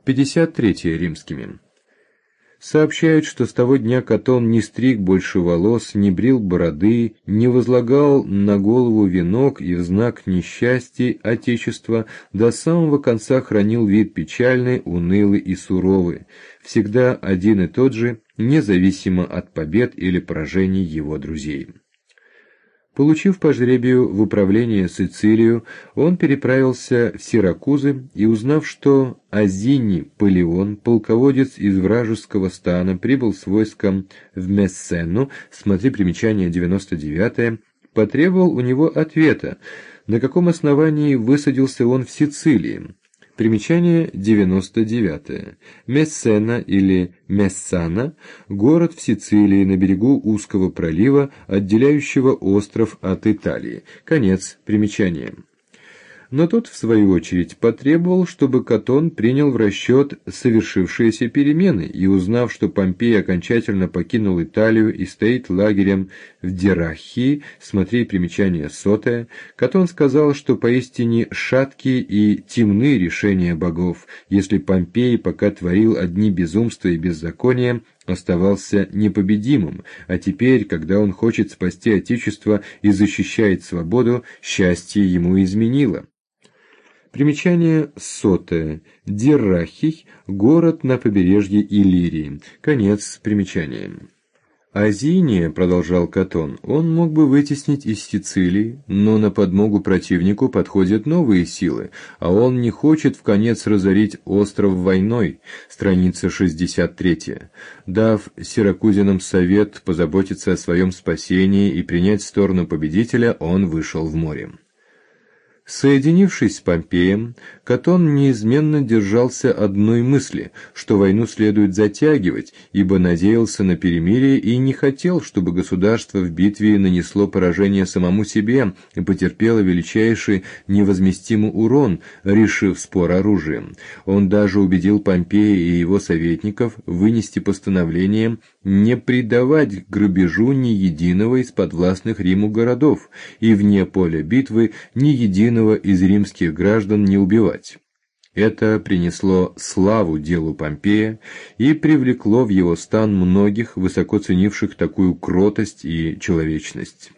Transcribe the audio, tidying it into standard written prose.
53 римскими. Сообщают, что с того дня Катон не стриг больше волос, не брил бороды, не возлагал на голову венок и в знак несчастья Отечества до самого конца хранил вид печальный, унылый и суровый, всегда один и тот же, независимо от побед или поражений его друзей. Получив по жребию в управление Сицилию, он переправился в Сиракузы и, узнав, что Азиний Палеон, полководец из вражеского стана, прибыл с войском в Мессену, смотри примечание 99, потребовал у него ответа, на каком основании высадился он в Сицилии. Примечание 99. Мессена или Мессана – город в Сицилии на берегу узкого пролива, отделяющего остров от Италии. Конец примечания. Но тот, в свою очередь, потребовал, чтобы Катон принял в расчет совершившиеся перемены, и, узнав, что Помпей окончательно покинул Италию и стоит лагерем в Диррахии, смотри примечание 100, Катон сказал, что поистине шаткие и темны решения богов, если Помпей, пока творил одни безумства и беззакония, оставался непобедимым, а теперь, когда он хочет спасти Отечество и защищает свободу, счастье ему изменило. Примечание 100. Диррахий – город на побережье Иллирии. Конец примечания. Азиния, продолжал Катон, он мог бы вытеснить из Сицилии, но на подмогу противнику подходят новые силы, а он не хочет вконец разорить остров войной. Страница 63. Дав сиракузянам совет позаботиться о своем спасении и принять сторону победителя, он вышел в море. Соединившись с Помпеем, Катон неизменно держался одной мысли, что войну следует затягивать, ибо надеялся на перемирие и не хотел, чтобы государство в битве нанесло поражение самому себе и потерпело величайший невозместимый урон, решив спор оружием. Он даже убедил Помпея и его советников вынести постановление не предавать грабежу ни единого из подвластных Риму городов и вне поля битвы ни единого из римских граждан не убивать. Это принесло славу делу Помпея и привлекло в его стан многих, высоко ценивших такую кротость и человечность.